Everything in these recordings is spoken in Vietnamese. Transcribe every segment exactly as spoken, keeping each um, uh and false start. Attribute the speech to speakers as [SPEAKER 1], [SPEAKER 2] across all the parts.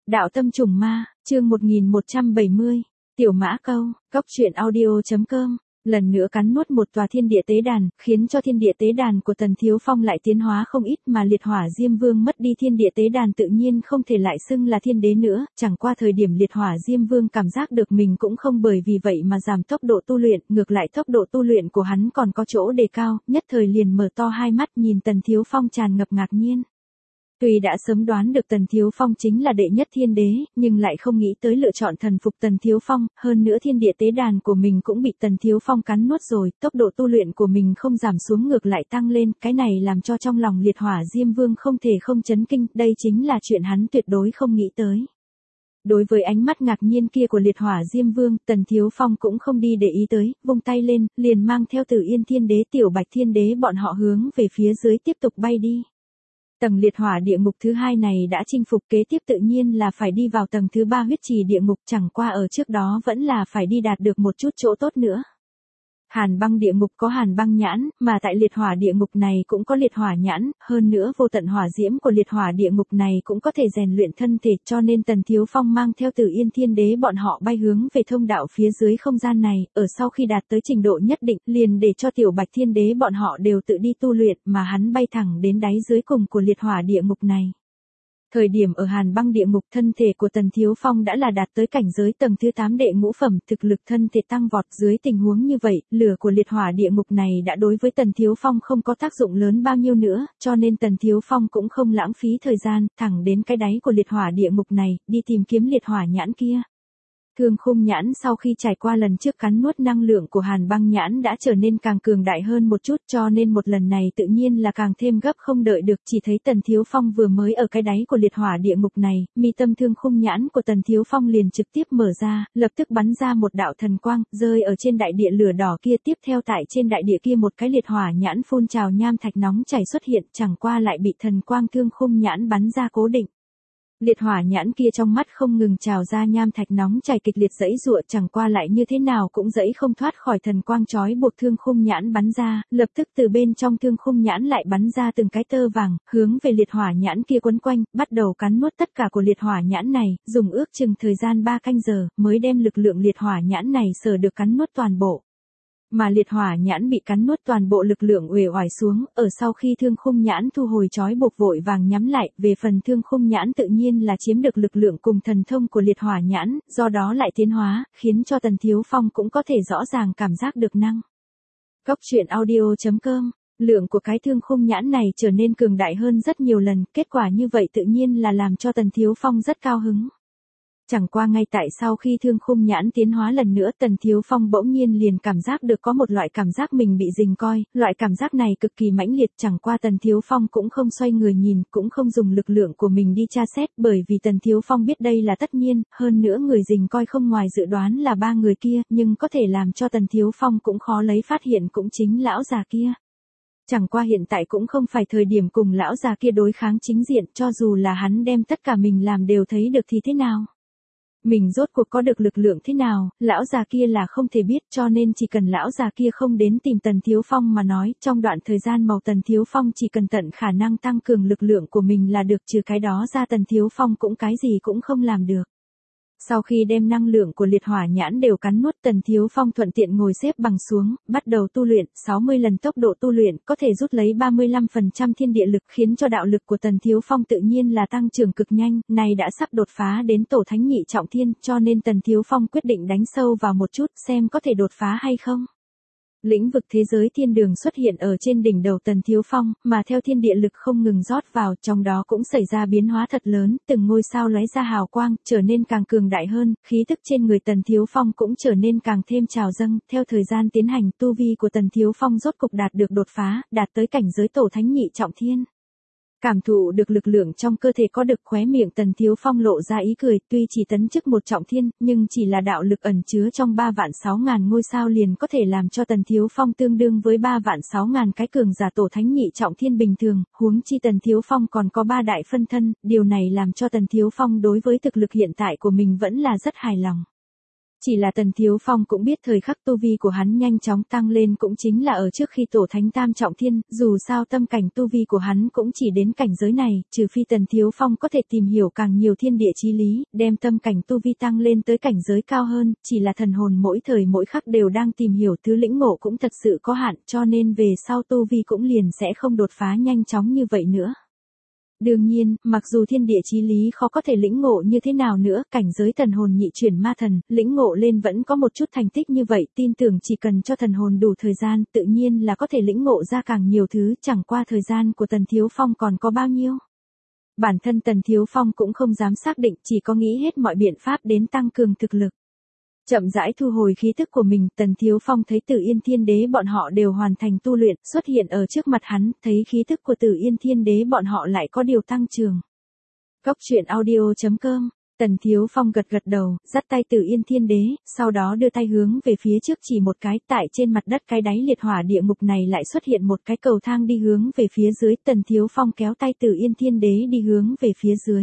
[SPEAKER 1] Đạo tâm trùng ma, chương một nghìn một trăm bảy mươi. Tiểu Mã Câu, Cốc truyện audio chấm com. Lần nữa cắn nuốt một tòa thiên địa tế đàn, khiến cho thiên địa tế đàn của Tần Thiếu Phong lại tiến hóa không ít, mà liệt hỏa Diêm Vương mất đi thiên địa tế đàn tự nhiên không thể lại xưng là thiên đế nữa, chẳng qua thời điểm liệt hỏa Diêm Vương cảm giác được mình cũng không bởi vì vậy mà giảm tốc độ tu luyện, ngược lại tốc độ tu luyện của hắn còn có chỗ đề cao, nhất thời liền mở to hai mắt nhìn Tần Thiếu Phong tràn ngập ngạc nhiên. Tuy đã sớm đoán được Tần Thiếu Phong chính là đệ nhất thiên đế, nhưng lại không nghĩ tới lựa chọn thần phục Tần Thiếu Phong, hơn nữa thiên địa tế đàn của mình cũng bị Tần Thiếu Phong cắn nuốt rồi, tốc độ tu luyện của mình không giảm xuống ngược lại tăng lên, cái này làm cho trong lòng liệt hỏa Diêm Vương không thể không chấn kinh, đây chính là chuyện hắn tuyệt đối không nghĩ tới. Đối với ánh mắt ngạc nhiên kia của liệt hỏa Diêm Vương, Tần Thiếu Phong cũng không đi để ý tới, vung tay lên, liền mang theo Tử Yên Thiên Đế, Tiểu Bạch Thiên Đế bọn họ hướng về phía dưới tiếp tục bay đi. Tầng liệt hỏa địa ngục thứ hai này đã chinh phục, kế tiếp tự nhiên là phải đi vào tầng thứ ba huyết trì địa ngục, chẳng qua ở trước đó vẫn là phải đi đạt được một chút chỗ tốt nữa. Hàn băng địa ngục có hàn băng nhãn, mà tại liệt hỏa địa ngục này cũng có liệt hỏa nhãn, hơn nữa vô tận hỏa diễm của liệt hỏa địa ngục này cũng có thể rèn luyện thân thể, cho nên Tần Thiếu Phong mang theo Tử Yên Thiên Đế bọn họ bay hướng về thông đạo phía dưới không gian này, ở sau khi đạt tới trình độ nhất định, liền để cho Tiểu Bạch Thiên Đế bọn họ đều tự đi tu luyện, mà hắn bay thẳng đến đáy dưới cùng của liệt hỏa địa ngục này. Thời điểm ở hàn băng địa ngục, thân thể của Tần Thiếu Phong đã là đạt tới cảnh giới tầng thứ tám đệ ngũ phẩm, thực lực thân thể tăng vọt. Dưới tình huống như vậy, lửa của liệt hỏa địa ngục này đã đối với Tần Thiếu Phong không có tác dụng lớn bao nhiêu nữa, cho nên Tần Thiếu Phong cũng không lãng phí thời gian, thẳng đến cái đáy của liệt hỏa địa ngục này, đi tìm kiếm liệt hỏa nhãn kia. Thương khung nhãn sau khi trải qua lần trước cắn nuốt năng lượng của hàn băng nhãn đã trở nên càng cường đại hơn một chút, cho nên một lần này tự nhiên là càng thêm gấp không đợi được. Chỉ thấy Tần Thiếu Phong vừa mới ở cái đáy của liệt hỏa địa ngục này, mi tâm thương khung nhãn của Tần Thiếu Phong liền trực tiếp mở ra, lập tức bắn ra một đạo thần quang, rơi ở trên đại địa lửa đỏ kia, tiếp theo tại trên đại địa kia một cái liệt hỏa nhãn phun trào nham thạch nóng chảy xuất hiện, chẳng qua lại bị thần quang thương khung nhãn bắn ra cố định. Liệt hỏa nhãn kia trong mắt không ngừng trào ra nham thạch nóng chảy kịch liệt dẫy giụa, chẳng qua lại như thế nào cũng dẫy không thoát khỏi thần quang chói buộc thương khung nhãn bắn ra, lập tức từ bên trong thương khung nhãn lại bắn ra từng cái tơ vàng, hướng về liệt hỏa nhãn kia quấn quanh, bắt đầu cắn nuốt tất cả của liệt hỏa nhãn này, dùng ước chừng thời gian ba canh giờ, mới đem lực lượng liệt hỏa nhãn này sở được cắn nuốt toàn bộ. Mà liệt hỏa nhãn bị cắn nuốt toàn bộ lực lượng uể oải xuống, ở sau khi thương khung nhãn thu hồi trói buộc vội vàng nhắm lại, về phần thương khung nhãn tự nhiên là chiếm được lực lượng cùng thần thông của liệt hỏa nhãn, do đó lại tiến hóa, khiến cho Tần Thiếu Phong cũng có thể rõ ràng cảm giác được năng. Cốc truyện audio chấm com. Lượng của cái thương khung nhãn này trở nên cường đại hơn rất nhiều lần, kết quả như vậy tự nhiên là làm cho Tần Thiếu Phong rất cao hứng. Chẳng qua ngay tại sau khi thương khung nhãn tiến hóa lần nữa, Tần Thiếu Phong bỗng nhiên liền cảm giác được có một loại cảm giác mình bị rình coi, loại cảm giác này cực kỳ mãnh liệt, chẳng qua Tần Thiếu Phong cũng không xoay người nhìn, cũng không dùng lực lượng của mình đi tra xét, bởi vì Tần Thiếu Phong biết đây là tất nhiên, hơn nữa người rình coi không ngoài dự đoán là ba người kia, nhưng có thể làm cho Tần Thiếu Phong cũng khó lấy phát hiện cũng chính lão già kia. Chẳng qua hiện tại cũng không phải thời điểm cùng lão già kia đối kháng chính diện, cho dù là hắn đem tất cả mình làm đều thấy được thì thế nào. Mình rốt cuộc có được lực lượng thế nào, lão già kia là không thể biết, cho nên chỉ cần lão già kia không đến tìm Tần Thiếu Phong mà nói, trong đoạn thời gian màu Tần Thiếu Phong chỉ cần tận khả năng tăng cường lực lượng của mình là được, trừ cái đó ra Tần Thiếu Phong cũng cái gì cũng không làm được. Sau khi đem năng lượng của liệt hỏa nhãn đều cắn nuốt, Tần Thiếu Phong thuận tiện ngồi xếp bằng xuống, bắt đầu tu luyện, sáu mươi lần tốc độ tu luyện, có thể rút lấy ba mươi lăm phần trăm thiên địa lực, khiến cho đạo lực của Tần Thiếu Phong tự nhiên là tăng trưởng cực nhanh, này đã sắp đột phá đến tổ thánh nhị trọng thiên, cho nên Tần Thiếu Phong quyết định đánh sâu vào một chút, xem có thể đột phá hay không. Lĩnh vực thế giới thiên đường xuất hiện ở trên đỉnh đầu Tần Thiếu Phong, mà theo thiên địa lực không ngừng rót vào, trong đó cũng xảy ra biến hóa thật lớn, từng ngôi sao lóe ra hào quang, trở nên càng cường đại hơn, khí tức trên người Tần Thiếu Phong cũng trở nên càng thêm trào dâng, theo thời gian tiến hành, tu vi của Tần Thiếu Phong rốt cục đạt được đột phá, đạt tới cảnh giới tổ thánh nhị trọng thiên. Cảm thụ được lực lượng trong cơ thể có được, khóe miệng Tần Thiếu Phong lộ ra ý cười, tuy chỉ tấn chức một trọng thiên, nhưng chỉ là đạo lực ẩn chứa trong ba vạn sáu ngàn ngôi sao liền có thể làm cho Tần Thiếu Phong tương đương với ba vạn sáu ngàn cái cường giả tổ thánh nhị trọng thiên bình thường, huống chi Tần Thiếu Phong còn có ba đại phân thân, điều này làm cho Tần Thiếu Phong đối với thực lực hiện tại của mình vẫn là rất hài lòng. Chỉ là Tần Thiếu Phong cũng biết thời khắc tu vi của hắn nhanh chóng tăng lên cũng chính là ở trước khi tổ thánh tam trọng thiên, dù sao tâm cảnh tu vi của hắn cũng chỉ đến cảnh giới này, trừ phi Tần Thiếu Phong có thể tìm hiểu càng nhiều thiên địa chí lý, đem tâm cảnh tu vi tăng lên tới cảnh giới cao hơn, chỉ là thần hồn mỗi thời mỗi khắc đều đang tìm hiểu thứ lĩnh ngộ cũng thật sự có hạn, cho nên về sau tu vi cũng liền sẽ không đột phá nhanh chóng như vậy nữa. Đương nhiên, mặc dù thiên địa chí lý khó có thể lĩnh ngộ như thế nào nữa, cảnh giới thần hồn nhị chuyển ma thần, lĩnh ngộ lên vẫn có một chút thành tích như vậy, tin tưởng chỉ cần cho thần hồn đủ thời gian, tự nhiên là có thể lĩnh ngộ ra càng nhiều thứ, chẳng qua thời gian của Tần Thiếu Phong còn có bao nhiêu. Bản thân Tần Thiếu Phong cũng không dám xác định, chỉ có nghĩ hết mọi biện pháp đến tăng cường thực lực. Chậm rãi thu hồi khí tức của mình, Tần Thiếu Phong thấy Tử Yên Thiên Đế bọn họ đều hoàn thành tu luyện, xuất hiện ở trước mặt hắn, thấy khí tức của Tử Yên Thiên Đế bọn họ lại có điều tăng trưởng. Cốc truyện audio chấm com, Tần Thiếu Phong gật gật đầu, dắt tay Tử Yên Thiên Đế, sau đó đưa tay hướng về phía trước chỉ một cái, tại trên mặt đất cái đáy liệt hỏa địa ngục này lại xuất hiện một cái cầu thang đi hướng về phía dưới, Tần Thiếu Phong kéo tay Tử Yên Thiên Đế đi hướng về phía dưới.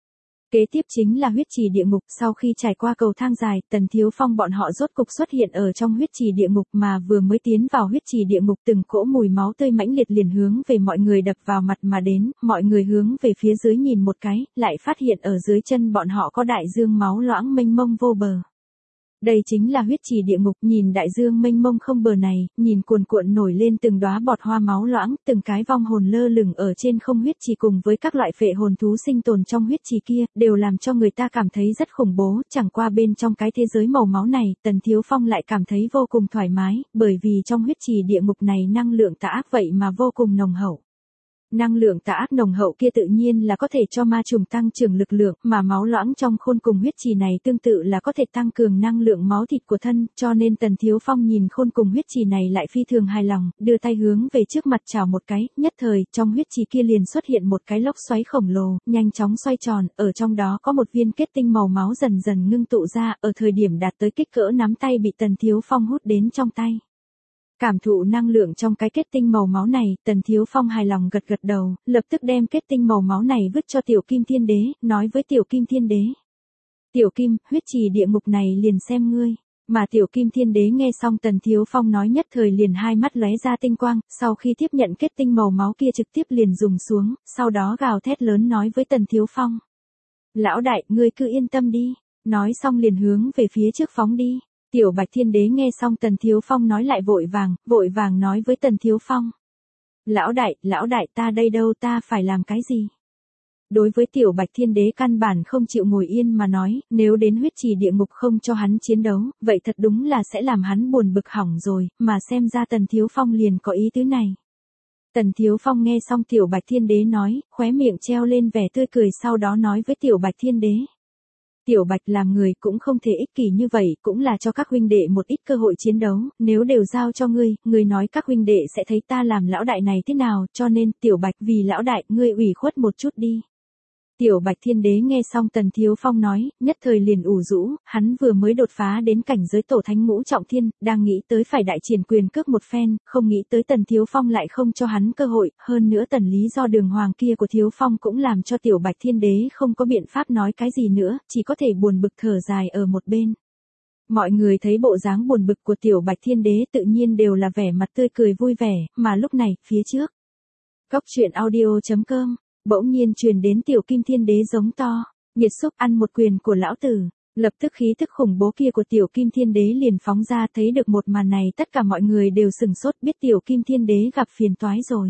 [SPEAKER 1] Kế tiếp chính là huyết trì địa ngục, sau khi trải qua cầu thang dài, Tần Thiếu Phong bọn họ rốt cục xuất hiện ở trong huyết trì địa ngục mà vừa mới tiến vào huyết trì địa ngục từng cỗ mùi máu tươi mãnh liệt liền hướng về mọi người đập vào mặt mà đến, mọi người hướng về phía dưới nhìn một cái, lại phát hiện ở dưới chân bọn họ có đại dương máu loãng mênh mông vô bờ. Đây chính là huyết trì địa ngục, nhìn đại dương mênh mông không bờ này, nhìn cuồn cuộn nổi lên từng đóa bọt hoa máu loãng, từng cái vong hồn lơ lửng ở trên không huyết trì cùng với các loại phệ hồn thú sinh tồn trong huyết trì kia, đều làm cho người ta cảm thấy rất khủng bố, chẳng qua bên trong cái thế giới màu máu này, Tần Thiếu Phong lại cảm thấy vô cùng thoải mái, bởi vì trong huyết trì địa ngục này năng lượng tà ác vậy mà vô cùng nồng hậu. Năng lượng tà ác nồng hậu kia tự nhiên là có thể cho ma trùng tăng trưởng lực lượng, mà máu loãng trong khôn cùng huyết trì này tương tự là có thể tăng cường năng lượng máu thịt của thân, cho nên Tần Thiếu Phong nhìn khôn cùng huyết trì này lại phi thường hài lòng, đưa tay hướng về trước mặt chào một cái, nhất thời, trong huyết trì kia liền xuất hiện một cái lốc xoáy khổng lồ, nhanh chóng xoay tròn, ở trong đó có một viên kết tinh màu máu dần dần ngưng tụ ra, ở thời điểm đạt tới kích cỡ nắm tay bị Tần Thiếu Phong hút đến trong tay. Cảm thụ năng lượng trong cái kết tinh màu máu này, Tần Thiếu Phong hài lòng gật gật đầu, lập tức đem kết tinh màu máu này vứt cho Tiểu Kim Thiên Đế, nói với Tiểu Kim Thiên Đế. Tiểu Kim, huyết trì địa ngục này liền xem ngươi. Mà Tiểu Kim Thiên Đế nghe xong Tần Thiếu Phong nói nhất thời liền hai mắt lóe ra tinh quang, sau khi tiếp nhận kết tinh màu máu kia trực tiếp liền dùng xuống, sau đó gào thét lớn nói với Tần Thiếu Phong. Lão đại, ngươi cứ yên tâm đi, nói xong liền hướng về phía trước phóng đi. Tiểu Bạch Thiên Đế nghe xong Tần Thiếu Phong nói lại vội vàng, vội vàng nói với Tần Thiếu Phong. Lão đại, lão đại ta đây đâu, ta phải làm cái gì? Đối với Tiểu Bạch Thiên Đế căn bản không chịu ngồi yên mà nói, nếu đến huyết trì địa ngục không cho hắn chiến đấu, vậy thật đúng là sẽ làm hắn buồn bực hỏng rồi, mà xem ra Tần Thiếu Phong liền có ý tứ này. Tần Thiếu Phong nghe xong Tiểu Bạch Thiên Đế nói, khóe miệng treo lên vẻ tươi cười, sau đó nói với Tiểu Bạch Thiên Đế. Tiểu Bạch làm người cũng không thể ích kỷ như vậy, cũng là cho các huynh đệ một ít cơ hội chiến đấu, nếu đều giao cho ngươi, ngươi nói các huynh đệ sẽ thấy ta làm lão đại này thế nào, cho nên, Tiểu Bạch vì lão đại, ngươi ủy khuất một chút đi. Tiểu Bạch Thiên Đế nghe xong Tần Thiếu Phong nói, nhất thời liền ủ rũ, hắn vừa mới đột phá đến cảnh giới tổ thánh ngũ trọng thiên, đang nghĩ tới phải đại triển quyền cước một phen, không nghĩ tới Tần Thiếu Phong lại không cho hắn cơ hội, hơn nữa tần lý do đường hoàng kia của Thiếu Phong cũng làm cho Tiểu Bạch Thiên Đế không có biện pháp nói cái gì nữa, chỉ có thể buồn bực thở dài ở một bên. Mọi người thấy bộ dáng buồn bực của Tiểu Bạch Thiên Đế tự nhiên đều là vẻ mặt tươi cười vui vẻ, mà lúc này, phía trước. Cốc truyện audio chấm com bỗng nhiên truyền đến Tiểu Kim Thiên Đế giống to, nhiệt xúc ăn một quyền của lão tử, lập tức khí thức khủng bố kia của Tiểu Kim Thiên Đế liền phóng ra, thấy được một màn này tất cả mọi người đều sừng sốt, biết Tiểu Kim Thiên Đế gặp phiền toái rồi.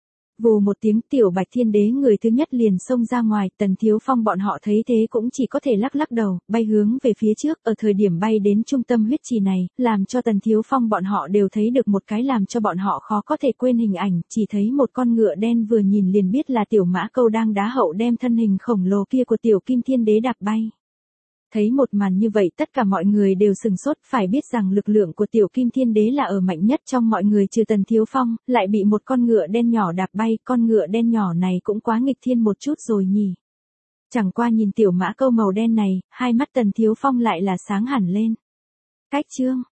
[SPEAKER 1] Vù một tiếng, Tiểu Bạch Thiên Đế người thứ nhất liền xông ra ngoài, Tần Thiếu Phong bọn họ thấy thế cũng chỉ có thể lắc lắc đầu, bay hướng về phía trước, ở thời điểm bay đến trung tâm huyết trì này, làm cho Tần Thiếu Phong bọn họ đều thấy được một cái làm cho bọn họ khó có thể quên hình ảnh, chỉ thấy một con ngựa đen vừa nhìn liền biết là Tiểu Mã Câu đang đá hậu đem thân hình khổng lồ kia của Tiểu Kim Thiên Đế đạp bay. Thấy một màn như vậy tất cả mọi người đều sừng sốt, phải biết rằng lực lượng của Tiểu Kim Thiên Đế là ở mạnh nhất trong mọi người trừ Tần Thiếu Phong, lại bị một con ngựa đen nhỏ đạp bay, con ngựa đen nhỏ này cũng quá nghịch thiên một chút rồi nhỉ. Chẳng qua nhìn Tiểu Mã Câu màu đen này, hai mắt Tần Thiếu Phong lại là sáng hẳn lên. Cách chương